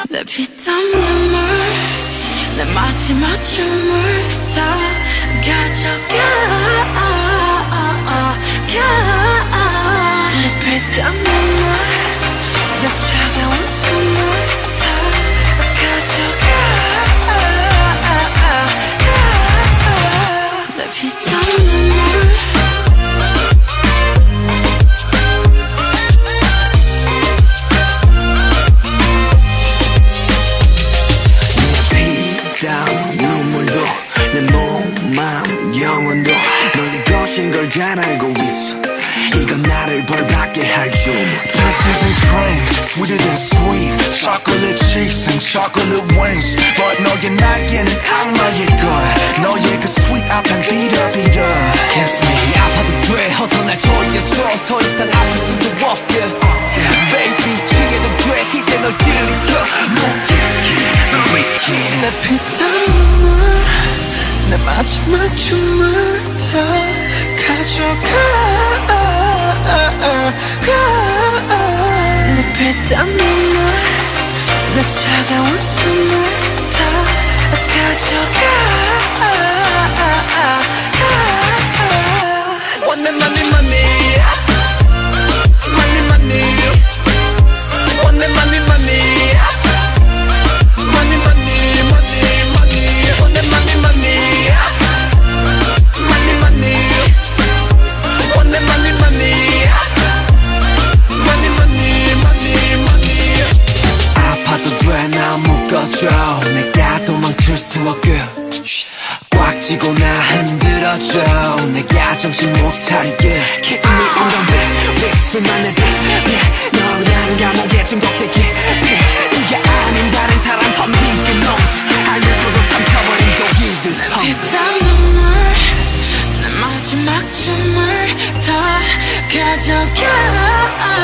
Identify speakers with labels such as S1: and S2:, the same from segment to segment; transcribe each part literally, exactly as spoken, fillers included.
S1: 내 피땀 눈물 내 마지막 춤을 다 가져가 내 피땀 눈물 내 차가운 숨을 다 가져가 내 피땀 눈물 눈물도 내 몸, 마음, 영혼도 너의 것인 걸 잘 알고 있어. 이건 나를 벌받게 할 줄.
S2: Peaches and cream, sweeter than sweet. Chocolate cheeks and chocolate wings. But 너의 날개는 악마일 거야. 너의 그 sweet 앞엔 비려 비려.
S3: Kiss me 아파도 돼 어서 날 조여줘 더 이상 아플 수도 없게 Baby 취해도 돼 이제 널 들이켜 못 너 위스키
S1: 내 피땀 눈물 내 마지막 춤을 다 가져가 내 피땀 눈물 내 차가운 숨을 다 가져가
S3: Want that money money Money money Want that money money Money money money money Want that money money Money money Want that money money Money money money money
S2: 아파도 돼 나 묶어줘 내가 도망칠 수 없게 꽉 쥐고 나 흔들어줘 내가 정신 못 차리게 Kiss me on the lip lip 술만의 빛 너라는 감옥에 중독되게 네가 아닌 다른 사람 험비지 note 알면서도 삼켜버린 독이들
S1: 피땀 눈물 내 마지막 춤을 다 가져가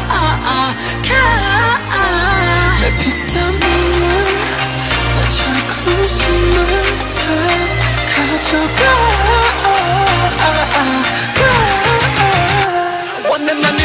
S1: 내 피땀 눈물 내 차가운 숨을 다 가져가
S3: Want that money